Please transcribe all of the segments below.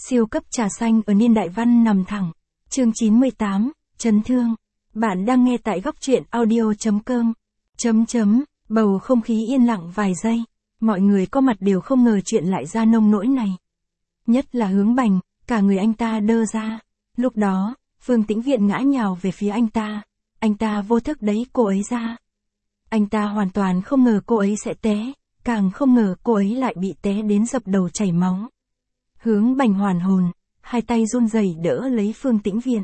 Siêu cấp trà xanh ở niên đại văn nằm thẳng. Chương 98, chấn thương. Bạn đang nghe tại góc truyện audio.com. Bầu không khí yên lặng vài giây. Mọi người có mặt đều không ngờ chuyện lại ra nông nỗi này. Nhất là Hướng Bành, cả người anh ta đơ ra. Lúc đó, Phương Tĩnh Viện ngã nhào về phía anh ta. Anh ta vô thức đẩy cô ấy ra. Anh ta hoàn toàn không ngờ cô ấy sẽ té, càng không ngờ cô ấy lại bị té đến dập đầu chảy máu. Hướng Bành hoàn hồn, hai tay run rẩy đỡ lấy Phương Tĩnh Viện.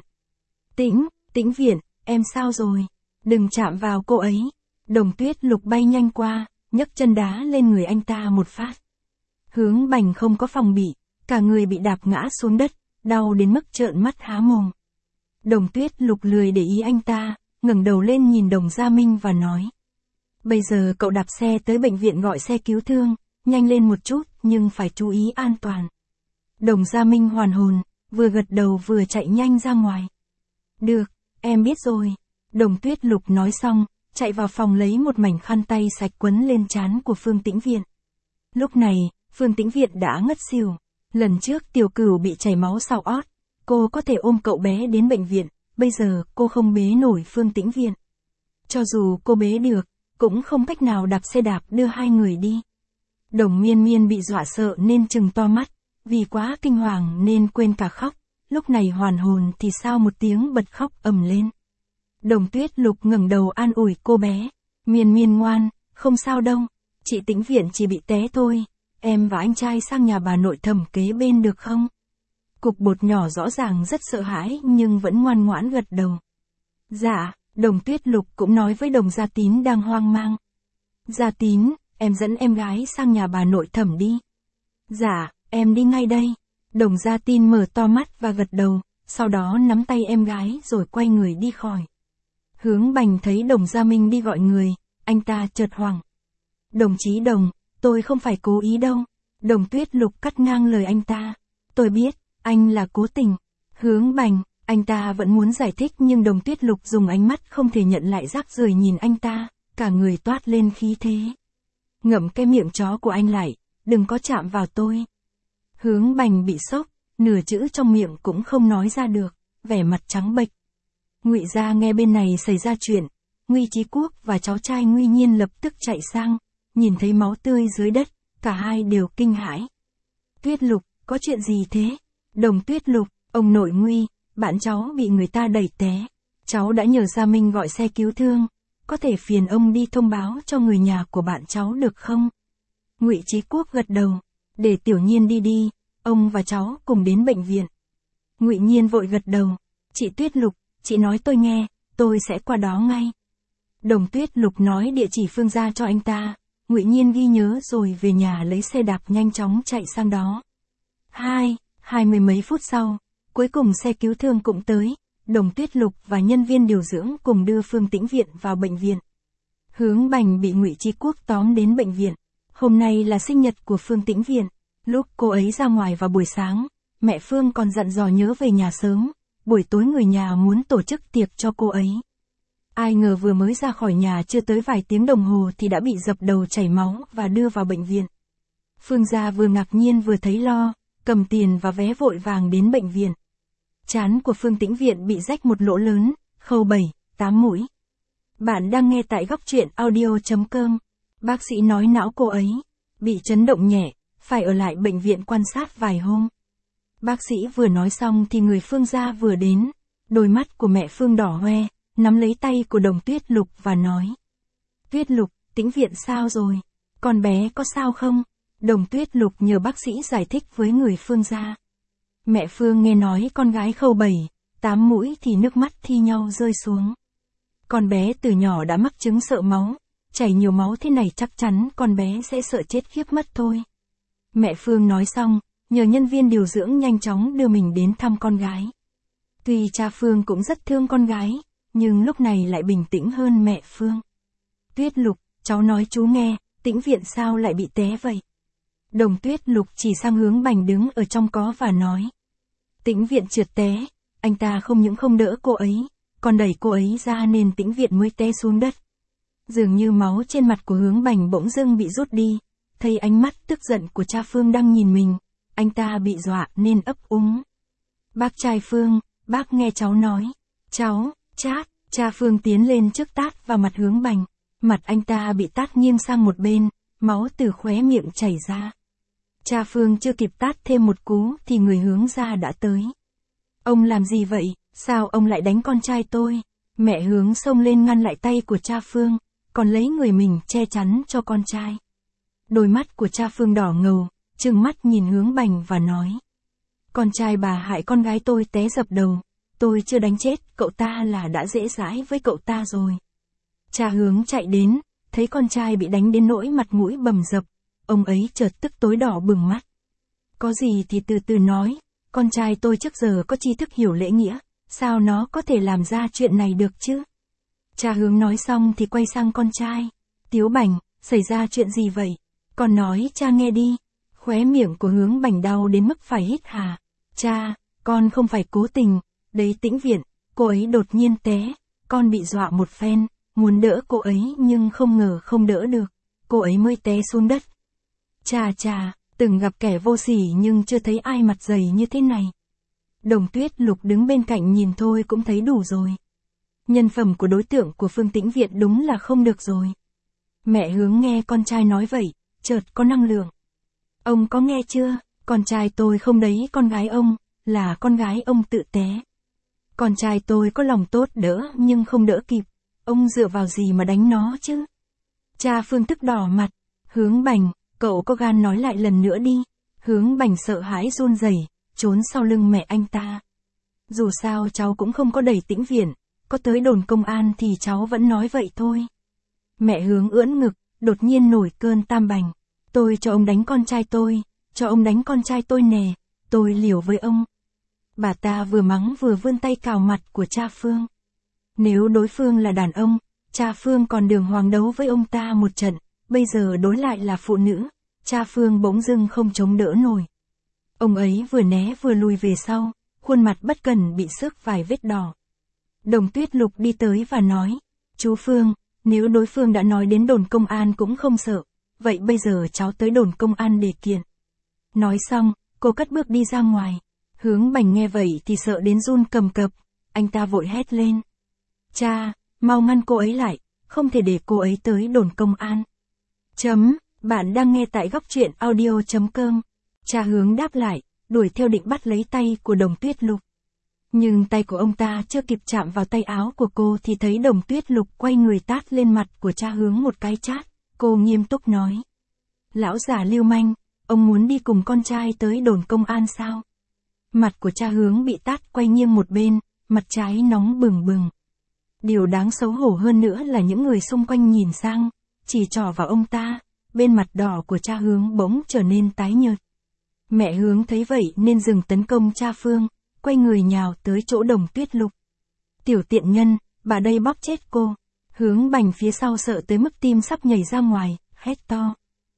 Tĩnh Viện, em sao rồi? Đừng chạm vào cô ấy. Đồng Tuyết Lục bay nhanh qua, nhấc chân đá lên người anh ta một phát. Hướng Bành không có phòng bị, cả người bị đạp ngã xuống đất, đau đến mức trợn mắt há mồm. Đồng Tuyết Lục lười để ý anh ta, ngẩng đầu lên nhìn Đồng Gia Minh và nói. Bây giờ cậu đạp xe tới bệnh viện gọi xe cứu thương, nhanh lên một chút nhưng phải chú ý an toàn. Đồng Gia Minh hoàn hồn, vừa gật đầu vừa chạy nhanh ra ngoài. Được, em biết rồi. Đồng Tuyết Lục nói xong, chạy vào phòng lấy một mảnh khăn tay sạch quấn lên trán của Phương Tĩnh Viện. Lúc này, Phương Tĩnh Viện đã ngất xỉu. Lần trước Tiểu Cửu bị chảy máu sau ót, cô có thể ôm cậu bé đến bệnh viện, bây giờ cô không bế nổi Phương Tĩnh Viện. Cho dù cô bế được, cũng không cách nào đạp xe đạp đưa hai người đi. Đồng Miên Miên bị dọa sợ nên trừng to mắt, vì quá kinh hoàng nên quên cả khóc, lúc này hoàn hồn thì sao một tiếng bật khóc ầm lên. Đồng Tuyết Lục ngẩng đầu an ủi cô bé, Miên Miên ngoan, không sao đâu, chị Tĩnh Viện chỉ bị té thôi, em và anh trai sang nhà bà nội thẩm kế bên được không? Cục Bột nhỏ rõ ràng rất sợ hãi nhưng vẫn ngoan ngoãn gật đầu. Dạ. Đồng Tuyết Lục cũng nói với Đồng Gia Tín đang hoang mang. Gia Tín, em dẫn em gái sang nhà bà nội thẩm đi. Dạ, em đi ngay đây. Đồng Gia Tín mở to mắt và gật đầu, sau đó nắm tay em gái rồi quay người đi khỏi. Hướng Bành thấy Đồng Gia Minh đi gọi người, anh ta chợt hoảng. Đồng chí Đồng, tôi không phải cố ý đâu. Đồng Tuyết Lục cắt ngang lời anh ta. Tôi biết, anh là cố tình. Hướng Bành. Anh ta vẫn muốn giải thích nhưng Đồng Tuyết Lục dùng ánh mắt không thể nhận lại rác rưởi nhìn anh ta, cả người toát lên khí thế. Ngậm cái miệng chó của anh lại, đừng có chạm vào tôi. Hướng Bành bị sốc, nửa chữ trong miệng cũng không nói ra được, vẻ mặt trắng bệch. Ngụy gia nghe bên này xảy ra chuyện, Nguy Chí Quốc và cháu trai Nguy Nhiên lập tức chạy sang, nhìn thấy máu tươi dưới đất, cả hai đều kinh hãi. Tuyết Lục, có chuyện gì thế? Đồng Tuyết Lục, ông nội Nguy. Bạn cháu bị người ta đẩy té. Cháu đã nhờ Gia Minh gọi xe cứu thương. Có thể phiền ông đi thông báo cho người nhà của bạn cháu được không? Ngụy Chí Quốc gật đầu. Để Tiểu Nhiên đi, ông và cháu cùng đến bệnh viện. Ngụy Nhiên vội gật đầu. Chị Tuyết Lục, chị nói tôi nghe, tôi sẽ qua đó ngay. Đồng Tuyết Lục nói địa chỉ Phương gia cho anh ta. Ngụy Nhiên ghi nhớ rồi về nhà lấy xe đạp nhanh chóng chạy sang đó. Hai mươi mấy phút sau. Cuối cùng xe cứu thương cũng tới, Đồng Tuyết Lục và nhân viên điều dưỡng cùng đưa Phương Tĩnh Viện vào bệnh viện. Hướng Bành bị Ngụy Chí Quốc tóm đến bệnh viện. Hôm nay là sinh nhật của Phương Tĩnh Viện. Lúc cô ấy ra ngoài vào buổi sáng, mẹ Phương còn dặn dò nhớ về nhà sớm, buổi tối người nhà muốn tổ chức tiệc cho cô ấy. Ai ngờ vừa mới ra khỏi nhà chưa tới vài tiếng đồng hồ thì đã bị dập đầu chảy máu và đưa vào bệnh viện. Phương gia vừa ngạc nhiên vừa thấy lo, cầm tiền và vé vội vàng đến bệnh viện. Trán của Phương Tĩnh Viện bị rách một lỗ lớn, khâu 7-8 mũi. Bạn đang nghe tại góc truyện audio.com. Bác sĩ nói não cô ấy bị chấn động nhẹ, phải ở lại bệnh viện quan sát vài hôm. Bác sĩ vừa nói xong thì người Phương gia vừa đến, đôi mắt của mẹ Phương đỏ hoe, nắm lấy tay của Đồng Tuyết Lục và nói. Tuyết Lục, Tĩnh Viện sao rồi? Con bé có sao không? Đồng Tuyết Lục nhờ bác sĩ giải thích với người Phương gia. Mẹ Phương nghe nói con gái khâu 7-8 mũi thì nước mắt thi nhau rơi xuống. Con bé từ nhỏ đã mắc chứng sợ máu, chảy nhiều máu thế này chắc chắn con bé sẽ sợ chết khiếp mất thôi. Mẹ Phương nói xong, nhờ nhân viên điều dưỡng nhanh chóng đưa mình đến thăm con gái. Tuy cha Phương cũng rất thương con gái, nhưng lúc này lại bình tĩnh hơn mẹ Phương. Tuyết Lục, cháu nói chú nghe, Tĩnh Viện sao lại bị té vậy? Đồng Tuyết Lục chỉ sang Hướng Bành đứng ở trong có và nói. Tĩnh Viện trượt té, anh ta không những không đỡ cô ấy, còn đẩy cô ấy ra nên Tĩnh Viện mới té xuống đất. Dường như máu trên mặt của Hướng Bành bỗng dưng bị rút đi, thấy ánh mắt tức giận của cha Phương đang nhìn mình, anh ta bị dọa nên ấp úng. Bác trai Phương, bác nghe cháu nói. Cháu, chát, cha Phương tiến lên trước tát vào mặt Hướng Bành. Mặt anh ta bị tát nghiêng sang một bên, máu từ khóe miệng chảy ra. Cha Phương chưa kịp tát thêm một cú thì người Hướng gia đã tới. Ông làm gì vậy, sao ông lại đánh con trai tôi? Mẹ Hướng xông lên ngăn lại tay của cha Phương, còn lấy người mình che chắn cho con trai. Đôi mắt của cha Phương đỏ ngầu, trừng mắt nhìn Hướng Bành và nói. Con trai bà hại con gái tôi té dập đầu, tôi chưa đánh chết cậu ta là đã dễ dãi với cậu ta rồi. Cha Hướng chạy đến, thấy con trai bị đánh đến nỗi mặt mũi bầm dập, ông ấy chợt tức tối đỏ bừng mắt. Có gì thì từ từ nói, con trai tôi trước giờ có tri thức hiểu lễ nghĩa, sao nó có thể làm ra chuyện này được chứ? Cha Hướng nói xong thì quay sang con trai. Tiếu Bành, xảy ra chuyện gì vậy? Con nói cha nghe đi. Khóe miệng của Hướng Bành đau đến mức phải hít hà. Cha, con không phải cố tình, đấy Tĩnh Viện, cô ấy đột nhiên té, con bị dọa một phen, muốn đỡ cô ấy nhưng không ngờ không đỡ được, cô ấy mới té xuống đất. Chà, từng gặp kẻ vô sỉ nhưng chưa thấy ai mặt dày như thế này. Đồng Tuyết Lục đứng bên cạnh nhìn thôi cũng thấy đủ rồi. Nhân phẩm của đối tượng của Phương Tĩnh Viện đúng là không được rồi. Mẹ Hướng nghe con trai nói vậy, chợt có năng lượng. Ông có nghe chưa, con trai tôi không đấy con gái ông, là con gái ông tự té. Con trai tôi có lòng tốt đỡ nhưng không đỡ kịp, ông dựa vào gì mà đánh nó chứ? Cha Phương tức đỏ mặt. Hướng Bành, cậu có gan nói lại lần nữa đi. Hướng Bành sợ hãi run rẩy, trốn sau lưng mẹ anh ta. Dù sao cháu cũng không có đẩy Tĩnh Viện, có tới đồn công an thì cháu vẫn nói vậy thôi. Mẹ Hướng ưỡn ngực, đột nhiên nổi cơn tam bành. Tôi cho ông đánh con trai tôi, cho ông đánh con trai tôi nè, tôi liều với ông. Bà ta vừa mắng vừa vươn tay cào mặt của cha Phương. Nếu đối phương là đàn ông, cha Phương còn đường hoàng đấu với ông ta một trận, bây giờ đối lại là phụ nữ, cha Phương bỗng dưng không chống đỡ nổi. Ông ấy vừa né vừa lùi về sau, khuôn mặt bất cần bị xước vài vết đỏ. Đồng Tuyết Lục đi tới và nói, chú Phương, nếu đối phương đã nói đến đồn công an cũng không sợ, vậy bây giờ cháu tới đồn công an để kiện. Nói xong, cô cất bước đi ra ngoài. Hướng Bành nghe vậy thì sợ đến run cầm cập, anh ta vội hét lên. Cha, mau ngăn cô ấy lại, không thể để cô ấy tới đồn công an. Bạn đang nghe tại góc truyện audio.com. Cha Hướng đáp lại, đuổi theo định bắt lấy tay của Đồng Tuyết Lục. Nhưng tay của ông ta chưa kịp chạm vào tay áo của cô thì thấy Đồng Tuyết Lục quay người tát lên mặt của cha Hướng một cái chát. Cô nghiêm túc nói. Lão già lưu manh, ông muốn đi cùng con trai tới đồn công an sao? Mặt của cha Hướng bị tát quay nghiêng một bên, mặt trái nóng bừng bừng. Điều đáng xấu hổ hơn nữa là những người xung quanh nhìn sang, chỉ trỏ vào ông ta, bên mặt đỏ của cha Hướng bỗng trở nên tái nhợt. Mẹ Hướng thấy vậy nên dừng tấn công cha Phương, quay người nhào tới chỗ Đồng Tuyết Lục. Tiểu tiện nhân, bà đây bóp chết cô. Hướng Bành phía sau sợ tới mức tim sắp nhảy ra ngoài, hét to.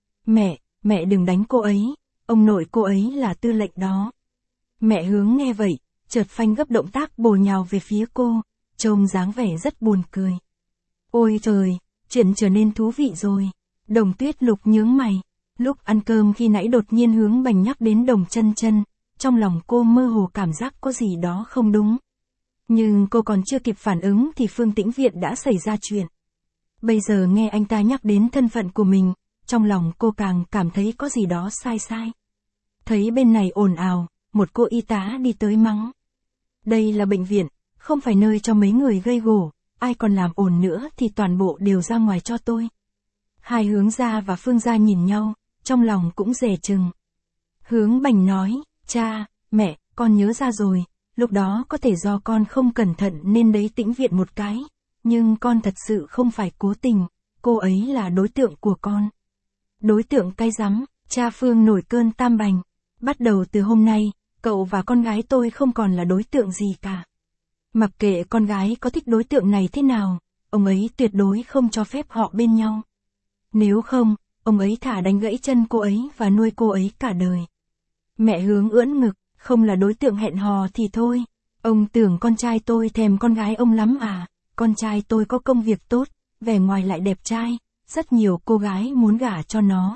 Mẹ đừng đánh cô ấy, ông nội cô ấy là tư lệnh đó. Mẹ Hướng nghe vậy, chợt phanh gấp động tác bổ nhào về phía cô, trông dáng vẻ rất buồn cười. Ôi trời, chuyện trở nên thú vị rồi. Đồng Tuyết Lục nhướng mày. Lúc ăn cơm khi nãy đột nhiên Hướng Bành nhắc đến Đồng Chân Chân, trong lòng cô mơ hồ cảm giác có gì đó không đúng. Nhưng cô còn chưa kịp phản ứng thì Phương Tĩnh Viện đã xảy ra chuyện. Bây giờ nghe anh ta nhắc đến thân phận của mình, trong lòng cô càng cảm thấy có gì đó sai. Thấy bên này ồn ào, một cô y tá đi tới mắng. Đây là bệnh viện, không phải nơi cho mấy người gây gổ, ai còn làm ồn nữa thì toàn bộ đều ra ngoài cho tôi. Hai Hướng gia và Phương gia nhìn nhau, trong lòng cũng dè chừng. Hướng Bành nói, cha, mẹ, con nhớ ra rồi, lúc đó có thể do con không cẩn thận nên đấy Tĩnh Viện một cái, nhưng con thật sự không phải cố tình, cô ấy là đối tượng của con. Đối tượng cái rắm, cha Phương nổi cơn tam bành. Bắt đầu từ hôm nay, cậu và con gái tôi không còn là đối tượng gì cả. Mặc kệ con gái có thích đối tượng này thế nào, ông ấy tuyệt đối không cho phép họ bên nhau. Nếu không, ông ấy thả đánh gãy chân cô ấy và nuôi cô ấy cả đời. Mẹ Hướng ưỡn ngực, không là đối tượng hẹn hò thì thôi. Ông tưởng con trai tôi thèm con gái ông lắm à, con trai tôi có công việc tốt, vẻ ngoài lại đẹp trai, rất nhiều cô gái muốn gả cho nó.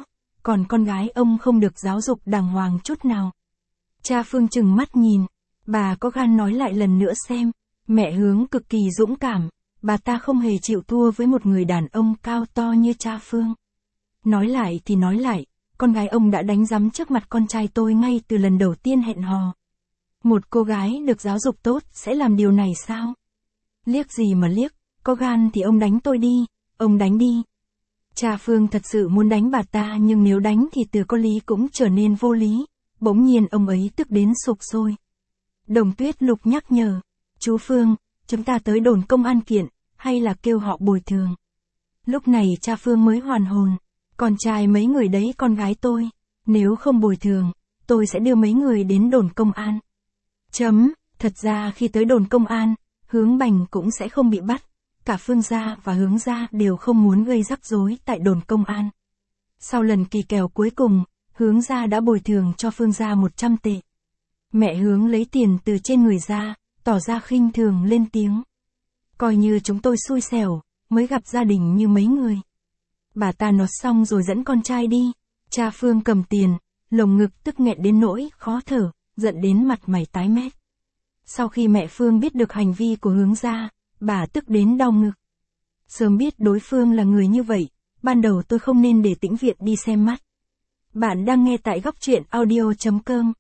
còn con gái ông không được giáo dục đàng hoàng chút nào. Cha Phương trừng mắt nhìn, bà có gan nói lại lần nữa xem, mẹ Hướng cực kỳ dũng cảm, bà ta không hề chịu thua với một người đàn ông cao to như cha Phương. Nói lại thì nói lại, con gái ông đã đánh giám trước mặt con trai tôi ngay từ lần đầu tiên hẹn hò. Một cô gái được giáo dục tốt sẽ làm điều này sao? Liếc gì mà liếc, có gan thì ông đánh tôi đi, ông đánh đi. Cha Phương thật sự muốn đánh bà ta nhưng nếu đánh thì từ có lý cũng trở nên vô lý, bỗng nhiên ông ấy tức đến sục sôi. Đồng Tuyết Lục nhắc nhở, chú Phương, chúng ta tới đồn công an kiện, hay là kêu họ bồi thường. Lúc này cha Phương mới hoàn hồn, con trai mấy người đấy con gái tôi, nếu không bồi thường, tôi sẽ đưa mấy người đến đồn công an. Thật ra khi tới đồn công an, Hướng Bành cũng sẽ không bị bắt, cả Phương gia và Hướng gia đều không muốn gây rắc rối tại đồn công an. Sau lần kỳ kèo cuối cùng, Hướng gia đã bồi thường cho Phương gia 100 tệ. Mẹ Hướng lấy tiền từ trên người ra, tỏ ra khinh thường lên tiếng. Coi như chúng tôi xui xẻo, mới gặp gia đình như mấy người. Bà ta nói xong rồi dẫn con trai đi, cha Phương cầm tiền, lồng ngực tức nghẹn đến nỗi khó thở, giận đến mặt mày tái mét. Sau khi mẹ Phương biết được hành vi của Hướng gia, bà tức đến đau ngực. Sớm biết đối phương là người như vậy, ban đầu tôi không nên để Tĩnh Viện đi xem mắt. Bạn đang nghe tại góc truyện audio.com.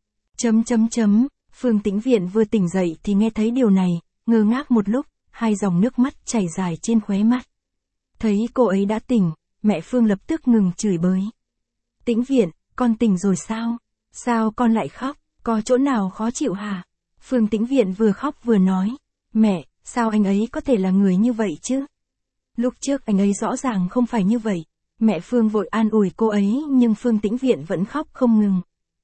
Phương Tĩnh Viện vừa tỉnh dậy thì nghe thấy điều này, ngơ ngác một lúc, hai dòng nước mắt chảy dài trên khóe mắt. Thấy cô ấy đã tỉnh, mẹ Phương lập tức ngừng chửi bới. Tĩnh Viện, con tỉnh rồi sao? Sao con lại khóc, có chỗ nào khó chịu hả? Phương Tĩnh Viện vừa khóc vừa nói, mẹ, sao anh ấy có thể là người như vậy chứ? Lúc trước anh ấy rõ ràng không phải như vậy. Mẹ Phương vội an ủi cô ấy nhưng Phương Tĩnh Viện vẫn khóc không ngừng.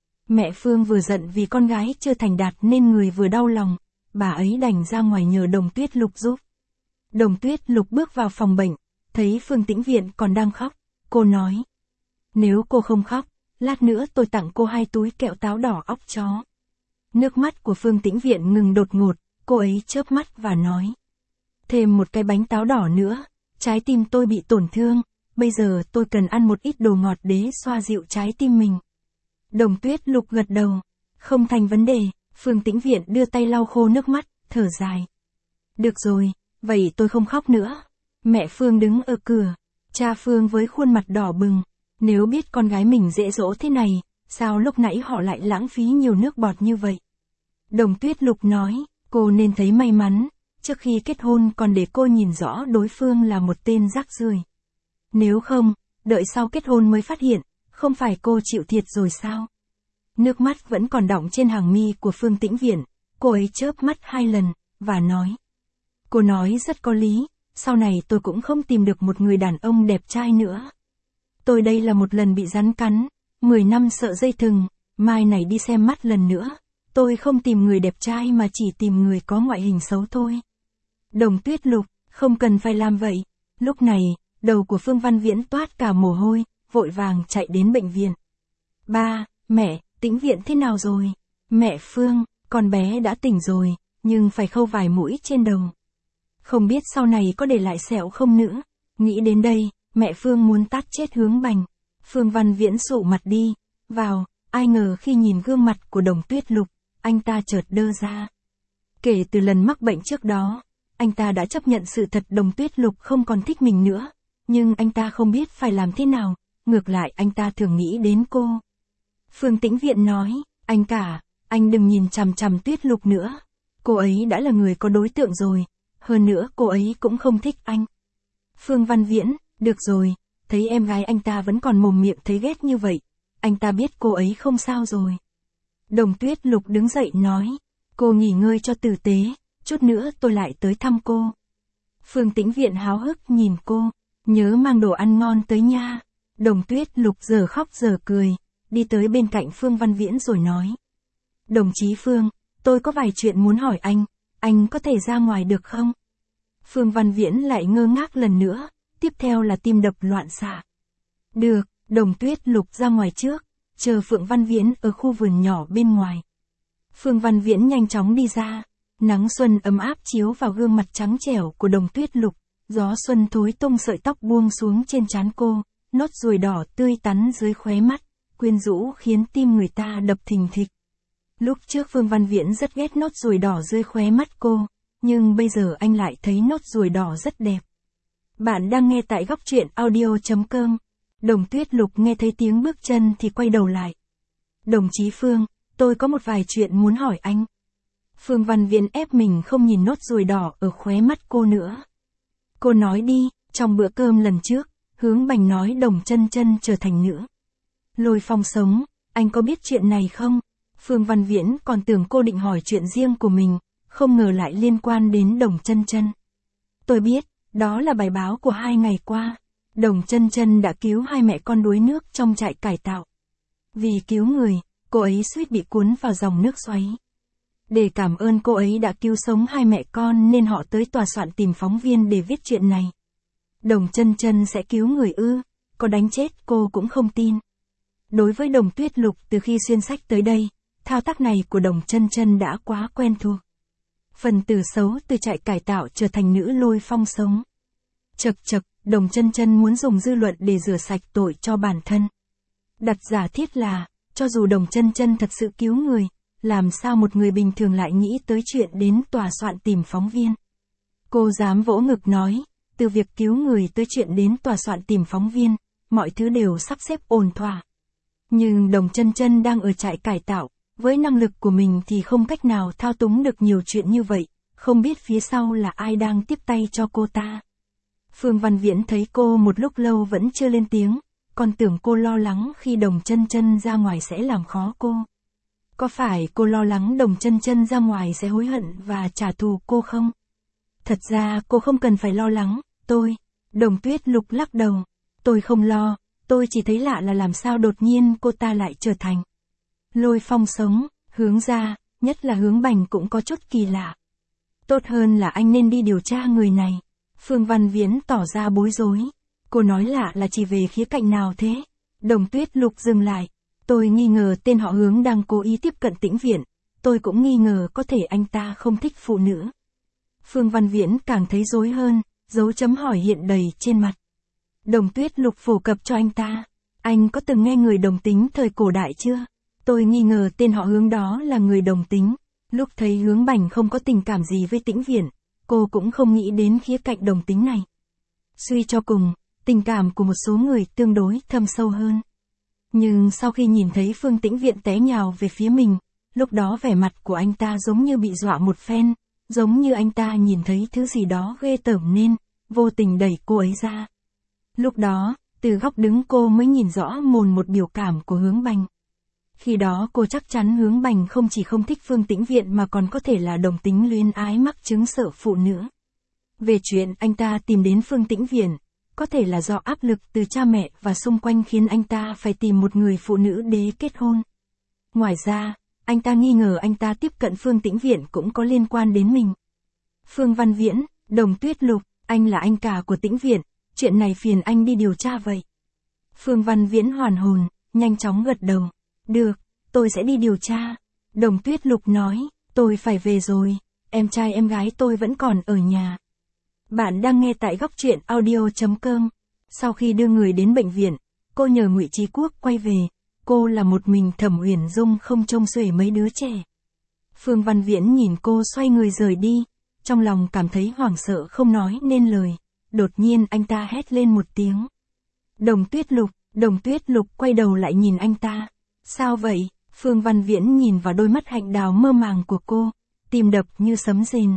Mẹ Phương vừa giận vì con gái chưa thành đạt nên người vừa đau lòng, bà ấy đành ra ngoài nhờ Đồng Tuyết Lục giúp. Đồng Tuyết Lục bước vào phòng bệnh, thấy Phương Tĩnh Viện còn đang khóc, cô nói. Nếu cô không khóc, lát nữa tôi tặng cô 2 túi kẹo táo đỏ óc chó. Nước mắt của Phương Tĩnh Viện ngừng đột ngột, cô ấy chớp mắt và nói. Thêm một cái bánh táo đỏ nữa, trái tim tôi bị tổn thương, bây giờ tôi cần ăn một ít đồ ngọt để xoa dịu trái tim mình. Đồng Tuyết Lục gật đầu, không thành vấn đề, Phương Tĩnh Viện đưa tay lau khô nước mắt, thở dài. Được rồi, vậy tôi không khóc nữa. Mẹ Phương đứng ở cửa, cha Phương với khuôn mặt đỏ bừng, nếu biết con gái mình dễ dỗ thế này, sao lúc nãy họ lại lãng phí nhiều nước bọt như vậy? Đồng Tuyết Lục nói, cô nên thấy may mắn, trước khi kết hôn còn để cô nhìn rõ đối phương là một tên rác rưởi. Nếu không, đợi sau kết hôn mới phát hiện, không phải cô chịu thiệt rồi sao? Nước mắt vẫn còn đọng trên hàng mi của Phương Tĩnh Viện, cô ấy chớp mắt 2 lần, và nói. Cô nói rất có lý, sau này tôi cũng không tìm được một người đàn ông đẹp trai nữa. Tôi đây là một lần bị rắn cắn, 10 năm sợ dây thừng, mai này đi xem mắt lần nữa, tôi không tìm người đẹp trai mà chỉ tìm người có ngoại hình xấu thôi. Đồng Tuyết Lục, không cần phải làm vậy. Lúc này, đầu của Phương Văn Viễn toát cả mồ hôi, vội vàng chạy đến bệnh viện. Ba, mẹ, Tĩnh Viện thế nào rồi? Mẹ Phương, con bé đã tỉnh rồi, nhưng phải khâu vài mũi trên đầu. Không biết sau này có để lại sẹo không nữa. Nghĩ đến đây, mẹ Phương muốn tát chết Hướng Bành. Phương Văn Viễn sụ mặt đi, vào, ai ngờ khi nhìn gương mặt của Đồng Tuyết Lục, anh ta chợt đơ ra. Kể từ lần mắc bệnh trước đó, anh ta đã chấp nhận sự thật Đồng Tuyết Lục không còn thích mình nữa, nhưng anh ta không biết phải làm thế nào, ngược lại anh ta thường nghĩ đến cô. Phương Tĩnh Viện nói, anh đừng nhìn chằm chằm Tuyết Lục nữa, cô ấy đã là người có đối tượng rồi, hơn nữa cô ấy cũng không thích anh. Phương Văn Viễn, được rồi, thấy em gái anh ta vẫn còn mồm miệng thấy ghét như vậy, anh ta biết cô ấy không sao rồi. Đồng Tuyết Lục đứng dậy nói, cô nghỉ ngơi cho tử tế, chút nữa tôi lại tới thăm cô. Phương Tĩnh Viện háo hức nhìn cô, nhớ mang đồ ăn ngon tới nha. Đồng Tuyết Lục giờ khóc giờ cười, đi tới bên cạnh Phương Văn Viễn rồi nói. Đồng chí Phương, tôi có vài chuyện muốn hỏi anh có thể ra ngoài được không? Phương Văn Viễn lại ngơ ngác lần nữa, tiếp theo là tim đập loạn xạ. Được, Đồng Tuyết Lục ra ngoài trước, chờ Phương Văn Viễn ở khu vườn nhỏ bên ngoài. Phương Văn Viễn nhanh chóng đi ra, nắng xuân ấm áp chiếu vào gương mặt trắng trẻo của Đồng Tuyết Lục, gió xuân thối tung sợi tóc buông xuống trên trán cô, nốt ruồi đỏ tươi tắn dưới khóe mắt, quyến rũ khiến tim người ta đập thình thịch. Lúc trước Phương Văn Viễn rất ghét nốt ruồi đỏ dưới khóe mắt cô, nhưng bây giờ anh lại thấy nốt ruồi đỏ rất đẹp. Bạn đang nghe tại góc truyện audio.com. Đồng Tuyết Lục nghe thấy tiếng bước chân thì quay đầu lại. Đồng chí Phương, tôi có một vài chuyện muốn hỏi anh. Phương Văn Viễn ép mình không nhìn nốt ruồi đỏ ở khóe mắt cô nữa. Cô nói đi, trong bữa cơm lần trước, Hướng Bành nói Đồng Chân Chân trở thành nữ Lôi Phong sống, anh có biết chuyện này không? Phương Văn Viễn còn tưởng cô định hỏi chuyện riêng của mình, không ngờ lại liên quan đến Đồng Chân Chân. Tôi biết, đó là bài báo của 2 ngày qua. Đồng Chân Chân đã cứu 2 mẹ con đuối nước trong trại cải tạo. Vì cứu người, cô ấy suýt bị cuốn vào dòng nước xoáy. Để cảm ơn cô ấy đã cứu sống 2 mẹ con nên họ tới tòa soạn tìm phóng viên để viết chuyện này. Đồng Chân Chân sẽ cứu người ư? Có đánh chết cô cũng không tin. Đối với Đồng Tuyết Lục từ khi xuyên sách tới đây, thao tác này của Đồng Chân Chân đã quá quen thuộc. Phần tử xấu từ trại cải tạo trở thành nữ Lôi Phong sống. Chật, Đồng Chân Chân muốn dùng dư luận để rửa sạch tội cho bản thân. Đặt giả thiết là, cho dù Đồng Chân Chân thật sự cứu người, làm sao một người bình thường lại nghĩ tới chuyện đến tòa soạn tìm phóng viên. Cô dám vỗ ngực nói, từ việc cứu người tới chuyện đến tòa soạn tìm phóng viên, mọi thứ đều sắp xếp ổn thỏa. Nhưng Đồng Chân Chân đang ở trại cải tạo, với năng lực của mình thì không cách nào thao túng được nhiều chuyện như vậy, không biết phía sau là ai đang tiếp tay cho cô ta. Phương Văn Viễn thấy cô một lúc lâu vẫn chưa lên tiếng, còn tưởng cô lo lắng khi Đồng Chân Chân ra ngoài sẽ làm khó cô. Có phải cô lo lắng Đồng Chân Chân ra ngoài sẽ hối hận và trả thù cô không? Thật ra cô không cần phải lo lắng, Đồng Tuyết Lục lắc đầu. Tôi không lo, tôi chỉ thấy lạ là làm sao đột nhiên cô ta lại trở thành Lôi Phong sống, Hướng gia, nhất là Hướng Bành cũng có chút kỳ lạ. Tốt hơn là anh nên đi điều tra người này. Phương Văn Viễn tỏ ra bối rối. Cô nói lạ là chỉ về khía cạnh nào thế? Đồng Tuyết Lục dừng lại. Tôi nghi ngờ tên họ Hướng đang cố ý tiếp cận Tĩnh Viện. Tôi cũng nghi ngờ có thể anh ta không thích phụ nữ. Phương Văn Viễn càng thấy rối hơn, dấu chấm hỏi hiện đầy trên mặt. Đồng Tuyết Lục phổ cập cho anh ta. Anh có từng nghe người đồng tính thời cổ đại chưa? Tôi nghi ngờ tên họ Hướng đó là người đồng tính. Lúc thấy Hướng Bành không có tình cảm gì với Tĩnh Viện, cô cũng không nghĩ đến khía cạnh đồng tính này. Suy cho cùng, tình cảm của một số người tương đối thâm sâu hơn. Nhưng sau khi nhìn thấy Phương Tĩnh Viện té nhào về phía mình, lúc đó vẻ mặt của anh ta giống như bị dọa một phen, giống như anh ta nhìn thấy thứ gì đó ghê tởm nên vô tình đẩy cô ấy ra. Lúc đó, từ góc đứng cô mới nhìn rõ mồn một biểu cảm của Hướng Bành. Khi đó cô chắc chắn Hướng Bành không chỉ không thích Phương Tĩnh Viện mà còn có thể là đồng tính luyến ái mắc chứng sợ phụ nữ. Về chuyện anh ta tìm đến Phương Tĩnh Viện, có thể là do áp lực từ cha mẹ và xung quanh khiến anh ta phải tìm một người phụ nữ để kết hôn. Ngoài ra, anh ta nghi ngờ anh ta tiếp cận Phương Tĩnh Viện cũng có liên quan đến mình. Phương Văn Viễn, Đồng Tuyết Lục, anh là anh cả của Tĩnh Viện, chuyện này phiền anh đi điều tra vậy. Phương Văn Viễn hoàn hồn, nhanh chóng gật đầu. Được, tôi sẽ đi điều tra. Đồng Tuyết Lục nói, tôi phải về rồi, em trai em gái tôi vẫn còn ở nhà. Bạn đang nghe tại góc truyện audio.com. Sau khi đưa người đến bệnh viện, cô nhờ Ngụy Chí Quốc quay về. Cô là một mình Thẩm Uyển Dung không trông xuể mấy đứa trẻ. Phương Văn Viễn nhìn cô xoay người rời đi, trong lòng cảm thấy hoảng sợ không nói nên lời. Đột nhiên anh ta hét lên một tiếng. Đồng Tuyết Lục quay đầu lại nhìn anh ta. Sao vậy? Phương Văn Viễn nhìn vào đôi mắt hạnh đào mơ màng của cô, tim đập như sấm rền.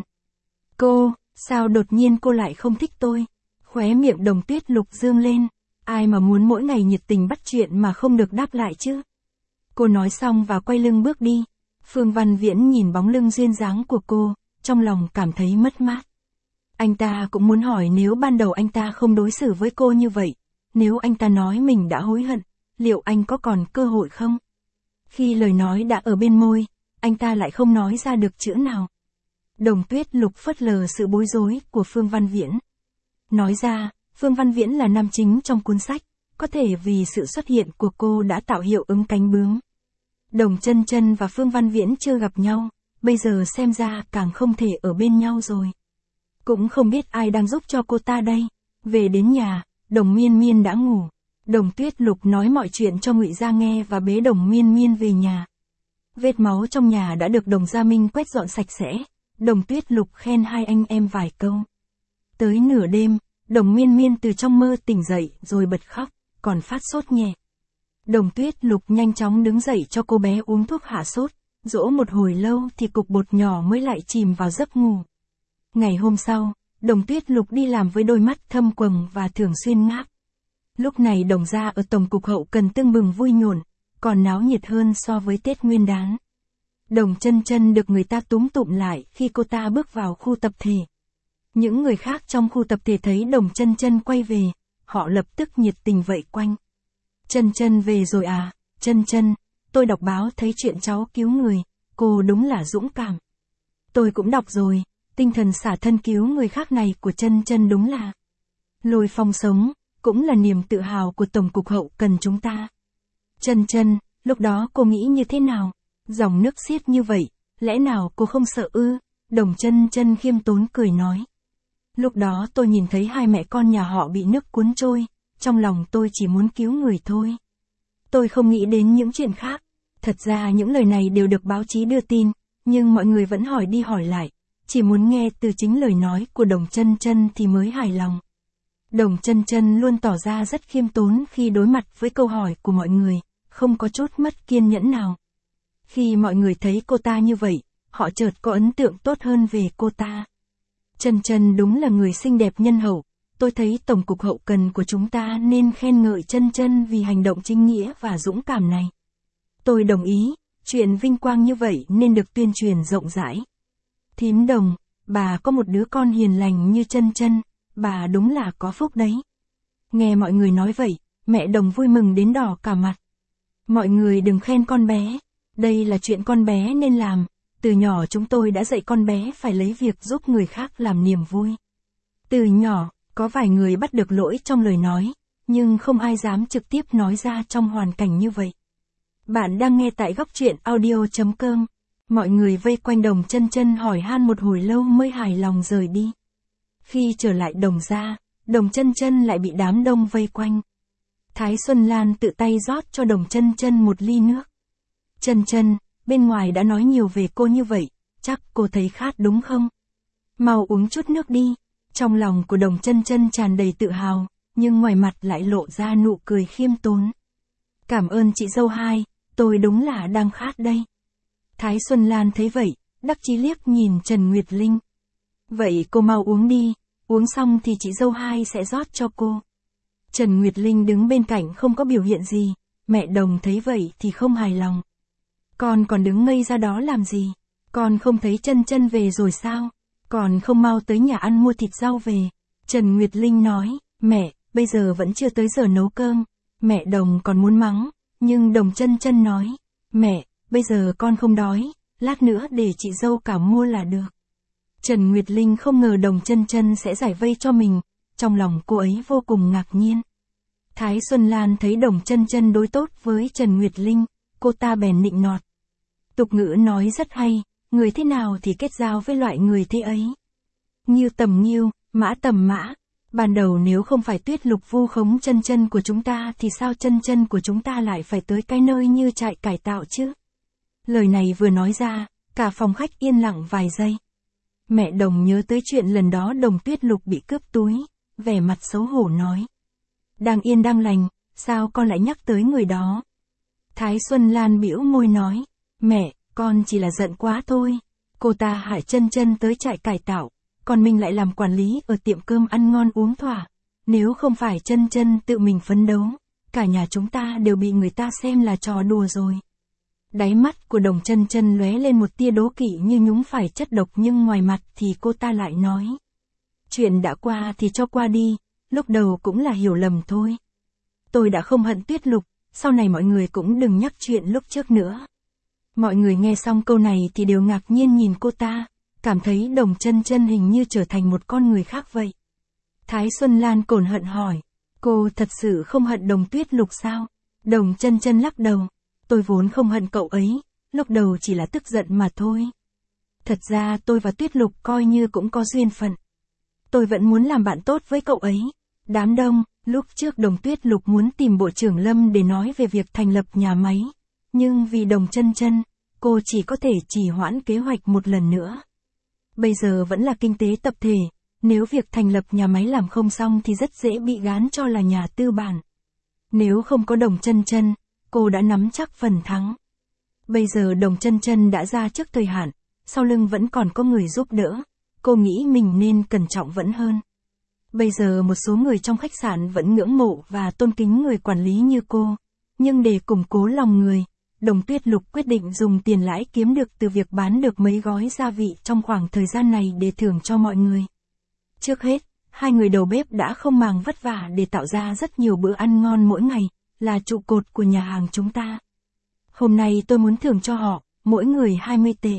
Cô, sao đột nhiên cô lại không thích tôi? Khóe miệng Đồng Tuyết Lục dương lên. Ai mà muốn mỗi ngày nhiệt tình bắt chuyện mà không được đáp lại chứ? Cô nói xong và quay lưng bước đi. Phương Văn Viễn nhìn bóng lưng duyên dáng của cô, trong lòng cảm thấy mất mát. Anh ta cũng muốn hỏi nếu ban đầu anh ta không đối xử với cô như vậy, nếu anh ta nói mình đã hối hận, liệu anh có còn cơ hội không? Khi lời nói đã ở bên môi, anh ta lại không nói ra được chữ nào. Đồng Tuyết Lục phớt lờ sự bối rối của Phương Văn Viễn. Nói ra, Phương Văn Viễn là nam chính trong cuốn sách, có thể vì sự xuất hiện của cô đã tạo hiệu ứng cánh bướm. Đồng Chân Chân và Phương Văn Viễn chưa gặp nhau, bây giờ xem ra càng không thể ở bên nhau rồi. Cũng không biết ai đang giúp cho cô ta đây. Về đến nhà, Đồng Miên Miên đã ngủ. Đồng Tuyết Lục nói mọi chuyện cho Ngụy Gia nghe và bế Đồng Miên Miên về nhà. Vết máu trong nhà đã được Đồng Gia Minh quét dọn sạch sẽ, Đồng Tuyết Lục khen hai anh em vài câu. Tới nửa đêm, Đồng Miên Miên từ trong mơ tỉnh dậy rồi bật khóc, còn phát sốt nhẹ. Đồng Tuyết Lục nhanh chóng đứng dậy cho cô bé uống thuốc hạ sốt, dỗ một hồi lâu thì cục bột nhỏ mới lại chìm vào giấc ngủ. Ngày hôm sau, Đồng Tuyết Lục đi làm với đôi mắt thâm quầng và thường xuyên ngáp. Lúc này Đồng gia ở Tổng cục Hậu Cần tưng bừng vui nhộn, còn náo nhiệt hơn so với Tết Nguyên đán. Đồng Chân Chân được người ta túm tụm lại khi cô ta bước vào khu tập thể. Những người khác trong khu tập thể thấy Đồng Chân Chân quay về, họ lập tức nhiệt tình vây quanh. Chân Chân về rồi à, Chân Chân, tôi đọc báo thấy chuyện cháu cứu người, cô đúng là dũng cảm. Tôi cũng đọc rồi, tinh thần xả thân cứu người khác này của Chân Chân đúng là lôi phong sống, cũng là niềm tự hào của Tổng cục Hậu Cần chúng ta. Chân Chân, lúc đó cô nghĩ như thế nào? Dòng nước xiết như vậy, lẽ nào cô không sợ ư? Đồng Chân Chân khiêm tốn cười nói. Lúc đó tôi nhìn thấy hai mẹ con nhà họ bị nước cuốn trôi, trong lòng tôi chỉ muốn cứu người thôi. Tôi không nghĩ đến những chuyện khác. Thật ra những lời này đều được báo chí đưa tin, nhưng mọi người vẫn hỏi đi hỏi lại, chỉ muốn nghe từ chính lời nói của Đồng Chân Chân thì mới hài lòng. Đồng Chân Chân luôn tỏ ra rất khiêm tốn khi đối mặt với câu hỏi của mọi người, không có chút mất kiên nhẫn nào. Khi mọi người thấy cô ta như vậy, họ chợt có ấn tượng tốt hơn về cô ta. Chân Chân đúng là người xinh đẹp nhân hậu, tôi thấy Tổng cục Hậu Cần của chúng ta nên khen ngợi Chân Chân vì hành động chính nghĩa và dũng cảm này. Tôi đồng ý, chuyện vinh quang như vậy nên được tuyên truyền rộng rãi. Thím Đồng, bà có một đứa con hiền lành như Chân Chân, bà đúng là có phúc đấy. Nghe mọi người nói vậy, mẹ Đồng vui mừng đến đỏ cả mặt. Mọi người đừng khen con bé, đây là chuyện con bé nên làm, từ nhỏ chúng tôi đã dạy con bé phải lấy việc giúp người khác làm niềm vui. Từ nhỏ, có vài người bắt được lỗi trong lời nói, nhưng không ai dám trực tiếp nói ra trong hoàn cảnh như vậy. Bạn đang nghe tại góc truyện audio.com. Mọi người vây quanh Đồng Chân Chân hỏi han một hồi lâu mới hài lòng rời đi. Khi trở lại Đồng gia, Đồng Chân Chân lại bị đám đông vây quanh. Thái Xuân Lan tự tay rót cho Đồng Chân Chân một ly nước. Chân Chân, bên ngoài đã nói nhiều về cô như vậy, chắc cô thấy khát đúng không? Mau uống chút nước đi. Trong lòng của Đồng Chân Chân tràn đầy tự hào, nhưng ngoài mặt lại lộ ra nụ cười khiêm tốn. Cảm ơn chị dâu hai, tôi đúng là đang khát đây. Thái Xuân Lan thấy vậy, đắc chí liếc nhìn Trần Nguyệt Linh. Vậy cô mau uống đi, uống xong thì chị dâu hai sẽ rót cho cô. Trần Nguyệt Linh đứng bên cạnh không có biểu hiện gì, mẹ Đồng thấy vậy thì không hài lòng. Con còn đứng ngây ra đó làm gì? Con không thấy Chân Chân về rồi sao? Còn không mau tới nhà ăn mua thịt rau về. Trần Nguyệt Linh nói, mẹ, bây giờ vẫn chưa tới giờ nấu cơm. Mẹ Đồng còn muốn mắng, nhưng Đồng Chân Chân nói, mẹ, bây giờ con không đói, lát nữa để chị dâu cả mua là được. Trần Nguyệt Linh không ngờ Đồng Chân Chân sẽ giải vây cho mình, trong lòng cô ấy vô cùng ngạc nhiên. Thái Xuân Lan thấy Đồng Chân Chân đối tốt với Trần Nguyệt Linh, cô ta bèn nịnh nọt. Tục ngữ nói rất hay, người thế nào thì kết giao với loại người thế ấy. Ngưu tầm ngưu, mã tầm mã. Ban đầu nếu không phải Tuyết Lục vu khống Chân Chân của chúng ta thì sao Chân Chân của chúng ta lại phải tới cái nơi như trại cải tạo chứ? Lời này vừa nói ra, cả phòng khách yên lặng vài giây. Mẹ Đồng nhớ tới chuyện lần đó Đồng Tuyết Lục bị cướp túi, vẻ mặt xấu hổ nói. Đang yên đang lành, sao con lại nhắc tới người đó? Thái Xuân Lan bĩu môi nói, mẹ, con chỉ là giận quá thôi. Cô ta hại Chân Chân tới trại cải tạo, còn mình lại làm quản lý ở tiệm cơm ăn ngon uống thỏa. Nếu không phải Chân Chân tự mình phấn đấu, cả nhà chúng ta đều bị người ta xem là trò đùa rồi. Đáy mắt của Đồng Chân Chân lóe lên một tia đố kỵ như nhúng phải chất độc, nhưng ngoài mặt thì cô ta lại nói. Chuyện đã qua thì cho qua đi, lúc đầu cũng là hiểu lầm thôi. Tôi đã không hận Tuyết Lục, sau này mọi người cũng đừng nhắc chuyện lúc trước nữa. Mọi người nghe xong câu này thì đều ngạc nhiên nhìn cô ta, cảm thấy Đồng Chân Chân hình như trở thành một con người khác vậy. Thái Xuân Lan cồn hận hỏi, cô thật sự không hận Đồng Tuyết Lục sao? Đồng Chân Chân lắc đầu, tôi vốn không hận cậu ấy, lúc đầu chỉ là tức giận mà thôi. Thật ra tôi và Tuyết Lục coi như cũng có duyên phận. Tôi vẫn muốn làm bạn tốt với cậu ấy. Đám đông, Lúc trước Đồng Tuyết Lục muốn tìm Bộ trưởng Lâm để nói về việc thành lập nhà máy, nhưng vì Đồng Chân Chân, cô chỉ có thể trì hoãn kế hoạch một lần nữa. Bây giờ vẫn là kinh tế tập thể, nếu việc thành lập nhà máy làm không xong thì rất dễ bị gán cho là nhà tư bản. Nếu không có Đồng Chân Chân, cô đã nắm chắc phần thắng. Bây giờ Đồng Chân Chân đã ra trước thời hạn, sau lưng vẫn còn có người giúp đỡ, cô nghĩ mình nên cẩn trọng vẫn hơn. Bây giờ một số người trong khách sạn vẫn ngưỡng mộ và tôn kính người quản lý như cô, nhưng để củng cố lòng người, Đồng Tuyết Lục quyết định dùng tiền lãi kiếm được từ việc bán được mấy gói gia vị trong khoảng thời gian này để thưởng cho mọi người. Trước hết, hai người đầu bếp đã không màng vất vả để tạo ra rất nhiều bữa ăn ngon mỗi ngày, là trụ cột của nhà hàng chúng ta. Hôm nay tôi muốn thưởng cho họ, mỗi người 20 tệ.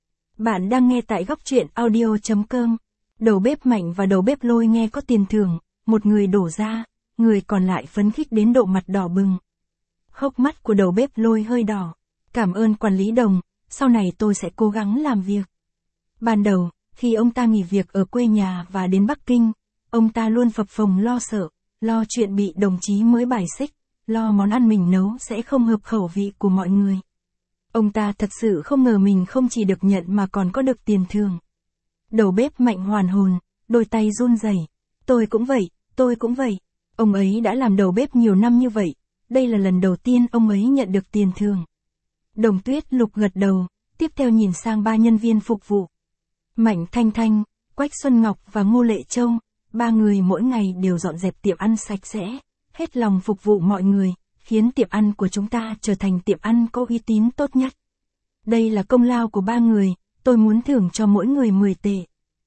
Bạn đang nghe tại góc truyện audio.com. Đầu bếp Mạnh và đầu bếp Lôi nghe có tiền thưởng, một người đổ ra, người còn lại phấn khích đến độ mặt đỏ bừng. Hốc mắt của đầu bếp Lôi hơi đỏ. Cảm ơn quản lý Đồng, sau này tôi sẽ cố gắng làm việc. Ban đầu, khi ông ta nghỉ việc ở quê nhà và đến Bắc Kinh, ông ta luôn phập phồng lo sợ, lo chuyện bị đồng chí mới bài xích, lo món ăn mình nấu sẽ không hợp khẩu vị của mọi người. Ông ta thật sự không ngờ mình không chỉ được nhận mà còn có được tiền thưởng. Đầu bếp Mạnh hoàn hồn, đôi tay run rẩy. Tôi cũng vậy, tôi cũng vậy. Ông ấy đã làm đầu bếp nhiều năm như vậy, đây là lần đầu tiên ông ấy nhận được tiền thưởng. Đồng Tuyết Lục gật đầu, tiếp theo nhìn sang ba nhân viên phục vụ. Mạnh Thanh Thanh, Quách Xuân Ngọc và Ngô Lệ Châu, ba người mỗi ngày đều dọn dẹp tiệm ăn sạch sẽ, hết lòng phục vụ mọi người, khiến tiệm ăn của chúng ta trở thành tiệm ăn có uy tín tốt nhất. Đây là công lao của ba người, tôi muốn thưởng cho mỗi người 10 tệ.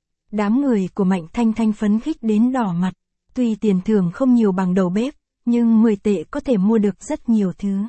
Đám người của Mạnh Thanh Thanh phấn khích đến đỏ mặt, tuy tiền thưởng không nhiều bằng đầu bếp, nhưng 10 tệ có thể mua được rất nhiều thứ.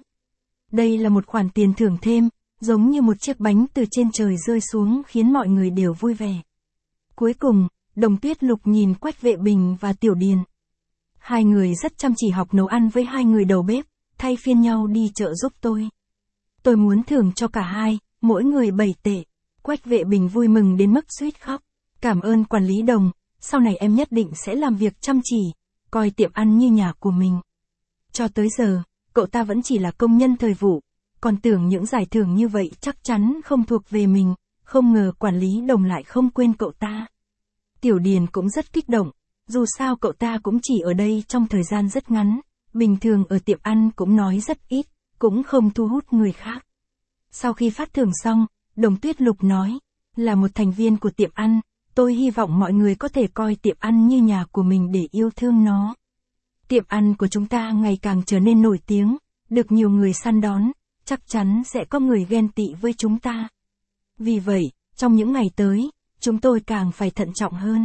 Đây là một khoản tiền thưởng thêm, giống như một chiếc bánh từ trên trời rơi xuống khiến mọi người đều vui vẻ. Cuối cùng, Đồng Tuyết Lục nhìn Quách Vệ Bình và Tiểu Điền. Hai người rất chăm chỉ học nấu ăn với hai người đầu bếp, thay phiên nhau đi chợ giúp tôi. Tôi muốn thưởng cho cả hai, mỗi người 7 tệ. Quách Vệ Bình vui mừng đến mức suýt khóc. Cảm ơn quản lý Đồng, sau này em nhất định sẽ làm việc chăm chỉ, coi tiệm ăn như nhà của mình. Cho tới giờ, cậu ta vẫn chỉ là công nhân thời vụ, còn tưởng những giải thưởng như vậy chắc chắn không thuộc về mình, không ngờ quản lý Đồng lại không quên cậu ta. Tiểu Điền cũng rất kích động, dù sao cậu ta cũng chỉ ở đây trong thời gian rất ngắn, bình thường ở tiệm ăn cũng nói rất ít, cũng không thu hút người khác. Sau khi phát thưởng xong, Đồng Tuyết Lục nói, là một thành viên của tiệm ăn, tôi hy vọng mọi người có thể coi tiệm ăn như nhà của mình để yêu thương nó. Tiệm ăn của chúng ta ngày càng trở nên nổi tiếng, được nhiều người săn đón, chắc chắn sẽ có người ghen tị với chúng ta. Vì vậy, trong những ngày tới, chúng tôi càng phải thận trọng hơn.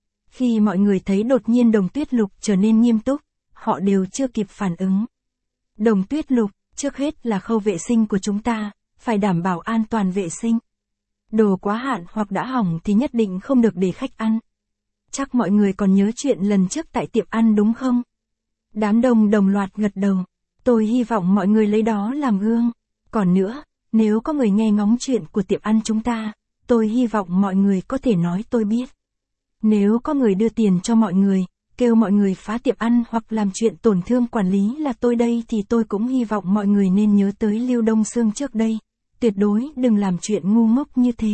Khi mọi người thấy đột nhiên Đồng Tuyết Lục trở nên nghiêm túc, họ đều chưa kịp phản ứng. Đồng Tuyết Lục, trước hết là khâu vệ sinh của chúng ta, phải đảm bảo an toàn vệ sinh. Đồ quá hạn hoặc đã hỏng thì nhất định không được để khách ăn. Chắc mọi người còn nhớ chuyện lần trước tại tiệm ăn đúng không? Đám đông đồng loạt gật đầu. Tôi hy vọng mọi người lấy đó làm gương. Còn nữa, nếu có người nghe ngóng chuyện của tiệm ăn chúng ta, tôi hy vọng mọi người có thể nói tôi biết. Nếu có người đưa tiền cho mọi người, kêu mọi người phá tiệm ăn hoặc làm chuyện tổn thương quản lý là tôi đây thì tôi cũng hy vọng mọi người nên nhớ tới Lưu Đông Sương trước đây. Tuyệt đối đừng làm chuyện ngu ngốc như thế.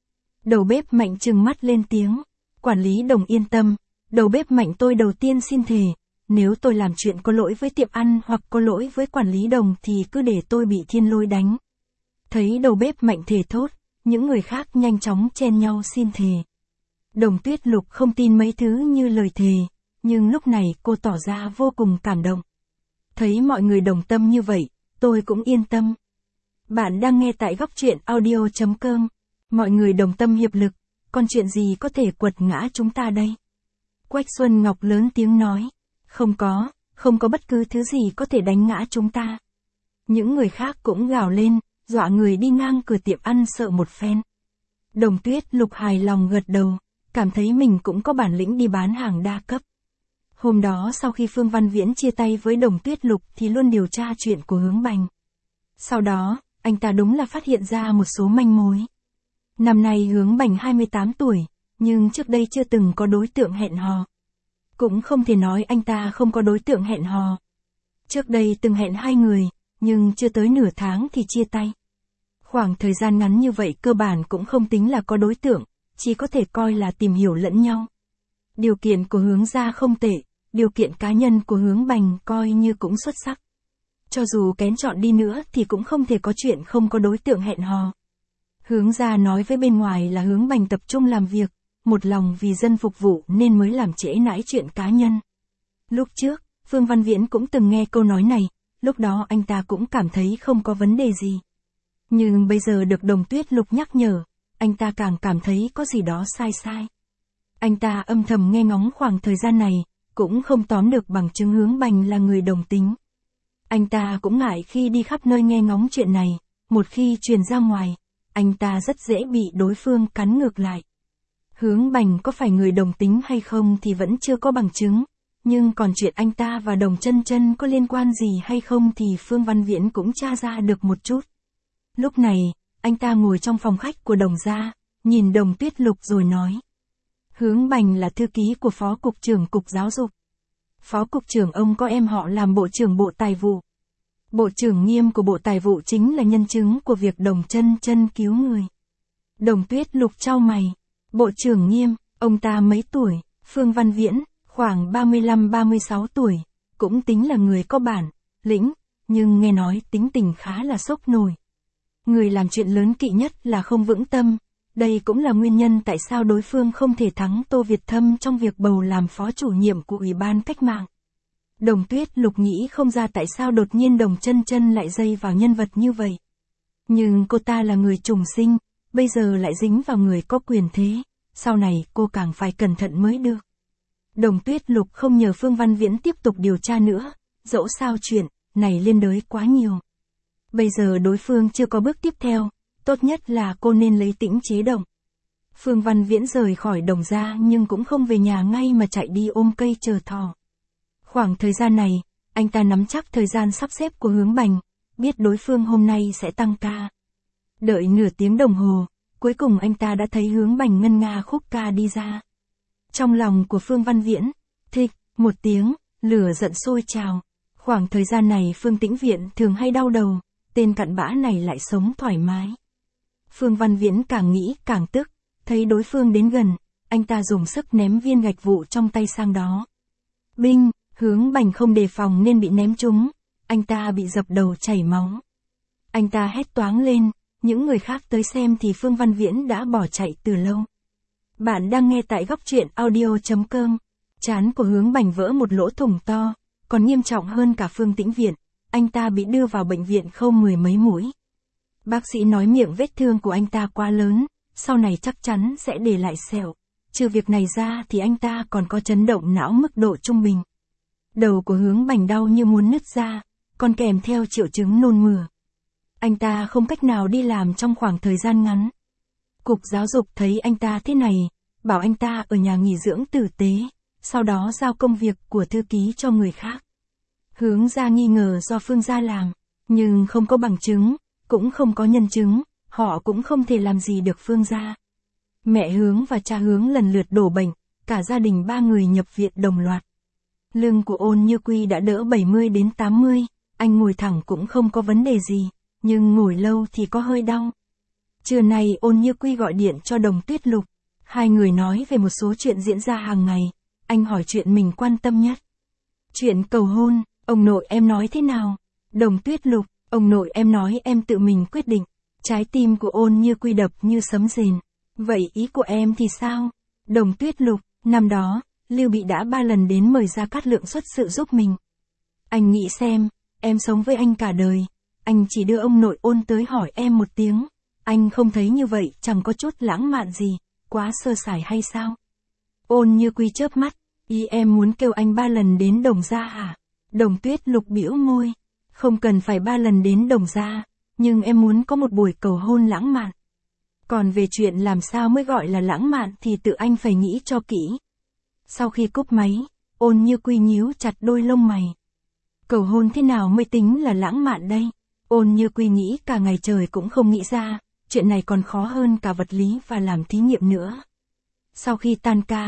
Đầu bếp Mạnh trừng mắt lên tiếng. Quản lý Đồng yên tâm, đầu bếp Mạnh tôi đầu tiên xin thề, nếu tôi làm chuyện có lỗi với tiệm ăn hoặc có lỗi với quản lý Đồng thì cứ để tôi bị thiên lôi đánh. Thấy đầu bếp Mạnh thề thốt, những người khác nhanh chóng chen nhau xin thề. Đồng Tuyết Lục không tin mấy thứ như lời thề, nhưng lúc này cô tỏ ra vô cùng cảm động. Thấy mọi người đồng tâm như vậy, tôi cũng yên tâm. Bạn đang nghe tại góc truyện audio.com. Mọi người đồng tâm hiệp lực, còn chuyện gì có thể quật ngã chúng ta đây? Quách Xuân Ngọc lớn tiếng nói. Không có bất cứ thứ gì có thể đánh ngã chúng ta. Những người khác cũng gào lên, dọa người đi ngang cửa tiệm ăn sợ một phen. Đồng Tuyết Lục hài lòng gật đầu, cảm thấy mình cũng có bản lĩnh đi bán hàng đa cấp. Hôm đó sau khi Phương Văn Viễn chia tay với Đồng Tuyết Lục thì luôn điều tra chuyện của Hướng Bành. Sau đó, anh ta đúng là phát hiện ra một số manh mối. Năm nay Hướng Bành 28 tuổi, nhưng trước đây chưa từng có đối tượng hẹn hò. Cũng không thể nói anh ta không có đối tượng hẹn hò. Trước đây từng hẹn 2 người, nhưng chưa tới nửa tháng thì chia tay. Khoảng thời gian ngắn như vậy cơ bản cũng không tính là có đối tượng, chỉ có thể coi là tìm hiểu lẫn nhau. Điều kiện của Hướng Gia không tệ, điều kiện cá nhân của Hướng Bành coi như cũng xuất sắc. Cho dù kén chọn đi nữa thì cũng không thể có chuyện không có đối tượng hẹn hò. Hướng Gia nói với bên ngoài là Hướng Bành tập trung làm việc, một lòng vì dân phục vụ nên mới làm trễ nải chuyện cá nhân. Lúc trước, Phương Văn Viễn cũng từng nghe câu nói này, lúc đó anh ta cũng cảm thấy không có vấn đề gì. Nhưng bây giờ được Đồng Tuyết Lục nhắc nhở, anh ta càng cảm thấy có gì đó sai sai. Anh ta âm thầm nghe ngóng khoảng thời gian này, cũng không tóm được bằng chứng Hướng Bành là người đồng tính. Anh ta cũng ngại khi đi khắp nơi nghe ngóng chuyện này, một khi truyền ra ngoài, anh ta rất dễ bị đối phương cắn ngược lại. Hướng Bành có phải người đồng tính hay không thì vẫn chưa có bằng chứng, nhưng còn chuyện anh ta và Đồng Chân Chân có liên quan gì hay không thì Phương Văn Viễn cũng tra ra được một chút. Lúc này, anh ta ngồi trong phòng khách của Đồng gia, nhìn Đồng Tuyết Lục rồi nói. Hướng Bành là thư ký của Phó Cục trưởng Cục Giáo dục. Phó Cục trưởng ông có em họ làm Bộ trưởng Bộ Tài vụ. Bộ trưởng Nghiêm của Bộ Tài vụ chính là nhân chứng của việc Đồng Chân Chân cứu người. Đồng Tuyết Lục chau mày. Bộ trưởng Nghiêm, ông ta mấy tuổi? Phương Văn Viễn, khoảng 35-36 tuổi, cũng tính là người có bản lĩnh, nhưng nghe nói tính tình khá là sốc nổi. Người làm chuyện lớn kỵ nhất là không vững tâm, đây cũng là nguyên nhân tại sao đối phương không thể thắng Tô Việt Thâm trong việc bầu làm phó chủ nhiệm của Ủy ban Cách mạng. Đồng Tuyết Lục nghĩ không ra tại sao đột nhiên Đồng Chân Chân lại dây vào nhân vật như vậy. Nhưng cô ta là người trùng sinh, bây giờ lại dính vào người có quyền thế, sau này cô càng phải cẩn thận mới được. Đồng Tuyết Lục không nhờ Phương Văn Viễn tiếp tục điều tra nữa, dẫu sao chuyện này liên đới quá nhiều. Bây giờ đối phương chưa có bước tiếp theo, tốt nhất là cô nên lấy tĩnh chế động. Phương Văn Viễn rời khỏi Đồng gia nhưng cũng không về nhà ngay mà chạy đi ôm cây chờ thỏ. Khoảng thời gian này, anh ta nắm chắc thời gian sắp xếp của Hướng Bành, biết đối phương hôm nay sẽ tăng ca. Đợi nửa tiếng đồng hồ, cuối cùng anh ta đã thấy Hướng Bành ngân nga khúc ca đi ra. Trong lòng của Phương Văn Viễn, thích, một tiếng, lửa giận sôi trào. Khoảng thời gian này Phương Tĩnh Viện thường hay đau đầu, tên cặn bã này lại sống thoải mái. Phương Văn Viễn càng nghĩ càng tức, thấy đối phương đến gần, anh ta dùng sức ném viên gạch vụn trong tay sang đó. Binh, Hướng Bành không đề phòng nên bị ném trúng, anh ta bị dập đầu chảy máu. Anh ta hét toáng lên, những người khác tới xem thì Phương Văn Viễn đã bỏ chạy từ lâu. Bạn đang nghe tại góc truyện audio.com. Trán của Hướng Bành vỡ một lỗ thủng to, còn nghiêm trọng hơn cả Phương Tĩnh Viện, anh ta bị đưa vào bệnh viện khâu 10 mấy mũi. Bác sĩ nói miệng vết thương của anh ta quá lớn, sau này chắc chắn sẽ để lại sẹo. Trừ việc này ra thì anh ta còn có chấn động não mức độ trung bình. Đầu của Hướng Bành đau như muốn nứt ra, còn kèm theo triệu chứng nôn mửa. Anh ta không cách nào đi làm trong khoảng thời gian ngắn. Cục Giáo dục thấy anh ta thế này, bảo anh ta ở nhà nghỉ dưỡng tử tế, sau đó giao công việc của thư ký cho người khác. Hướng Gia nghi ngờ do Phương gia làm, nhưng không có bằng chứng, cũng không có nhân chứng, họ cũng không thể làm gì được Phương gia. Mẹ Hướng và cha Hướng lần lượt đổ bệnh, cả gia đình 3 người nhập viện đồng loạt. Lưng của Ôn Như Quy đã đỡ 70 đến 80, anh ngồi thẳng cũng không có vấn đề gì, nhưng ngồi lâu thì có hơi đau. Trưa nay Ôn Như Quy gọi điện cho Đồng Tuyết Lục, hai người nói về một số chuyện diễn ra hàng ngày, anh hỏi chuyện mình quan tâm nhất. Chuyện cầu hôn, ông nội em nói thế nào? Đồng Tuyết Lục, ông nội em nói em tự mình quyết định. Trái tim của Ôn Như Quy đập như sấm rền. Vậy ý của em thì sao? Đồng Tuyết Lục, năm đó, Lưu Bị đã 3 lần đến mời Gia Cát Lượng xuất sự giúp mình. Anh nghĩ xem, em sống với anh cả đời, anh chỉ đưa ông nội Ôn tới hỏi em một tiếng. Anh không thấy như vậy chẳng có chút lãng mạn gì, quá sơ sài hay sao? Ôn Như Quy chớp mắt, ý em muốn kêu anh 3 lần đến Đồng gia hả? Đồng Tuyết Lục bĩu môi, không cần phải 3 lần đến Đồng gia, nhưng em muốn có một buổi cầu hôn lãng mạn. Còn về chuyện làm sao mới gọi là lãng mạn thì tự anh phải nghĩ cho kỹ. Sau khi cúp máy, Ôn Như Quy nhíu chặt đôi lông mày. Cầu hôn thế nào mới tính là lãng mạn đây? Ôn Như Quy nghĩ cả ngày trời cũng không nghĩ ra, chuyện này còn khó hơn cả vật lý và làm thí nghiệm nữa. Sau khi tan ca,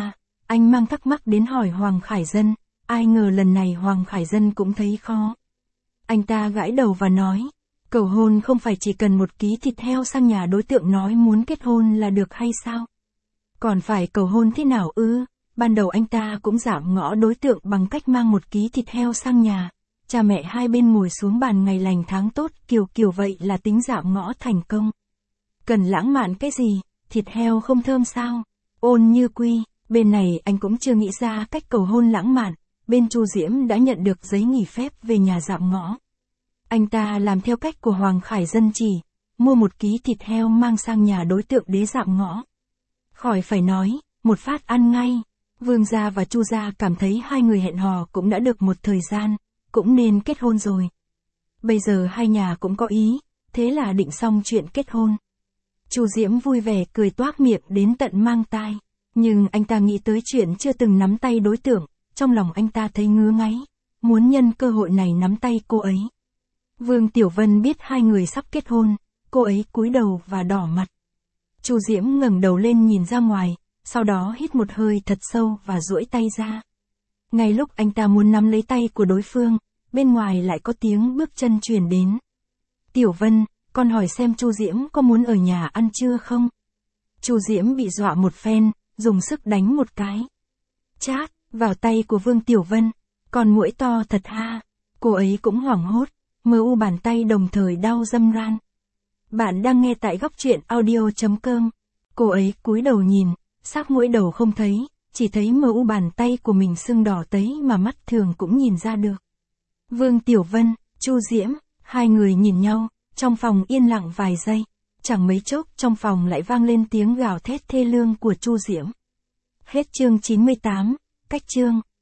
anh mang thắc mắc đến hỏi Hoàng Khải Dân, ai ngờ lần này Hoàng Khải Dân cũng thấy khó. Anh ta gãi đầu và nói, cầu hôn không phải chỉ cần một ký thịt heo sang nhà đối tượng nói muốn kết hôn là được hay sao? Còn phải cầu hôn thế nào ư? Ban đầu anh ta cũng giảm ngõ đối tượng bằng cách mang một ký thịt heo sang nhà. Cha mẹ hai bên ngồi xuống bàn ngày lành tháng tốt, kiểu vậy là tính giảm ngõ thành công. Cần lãng mạn cái gì, thịt heo không thơm sao? Ôn Như Quy, bên này anh cũng chưa nghĩ ra cách cầu hôn lãng mạn, bên Chu Diễm đã nhận được giấy nghỉ phép về nhà dạm ngõ. Anh ta làm theo cách của Hoàng Khải Dân chỉ, mua một ký thịt heo mang sang nhà đối tượng đế dạm ngõ. Khỏi phải nói, một phát ăn ngay. Vương gia và Chu gia cảm thấy hai người hẹn hò cũng đã được một thời gian, cũng nên kết hôn rồi. Bây giờ hai nhà cũng có ý, thế là định xong chuyện kết hôn. Chu Diễm vui vẻ cười toác miệng đến tận mang tai, nhưng anh ta nghĩ tới chuyện chưa từng nắm tay đối tượng, trong lòng anh ta thấy ngứa ngáy, muốn nhân cơ hội này nắm tay cô ấy. Vương Tiểu Vân biết hai người sắp kết hôn, cô ấy cúi đầu và đỏ mặt. Chu Diễm ngẩng đầu lên nhìn ra ngoài, sau đó hít một hơi thật sâu và duỗi tay ra. Ngay lúc anh ta muốn nắm lấy tay của đối phương, bên ngoài lại có tiếng bước chân truyền đến. Tiểu Vân, con hỏi xem Chu Diễm có muốn ở nhà ăn trưa không? Chu Diễm bị dọa một phen, dùng sức đánh một cái. Chát, vào tay của Vương Tiểu Vân, con muỗi to thật ha. Cô ấy cũng hoảng hốt, mờ u bàn tay đồng thời đau râm ran. Bạn đang nghe tại góc truyện audio.com. Cô ấy cúi đầu nhìn, xác mũi đầu không thấy, chỉ thấy mờ u bàn tay của mình sưng đỏ tấy mà mắt thường cũng nhìn ra được. Vương Tiểu Vân, Chu Diễm, hai người nhìn nhau, trong phòng yên lặng vài giây. Chẳng mấy chốc trong phòng lại vang lên tiếng gào thét thê lương của Chu Diễm. Hết chương 98, cách chương.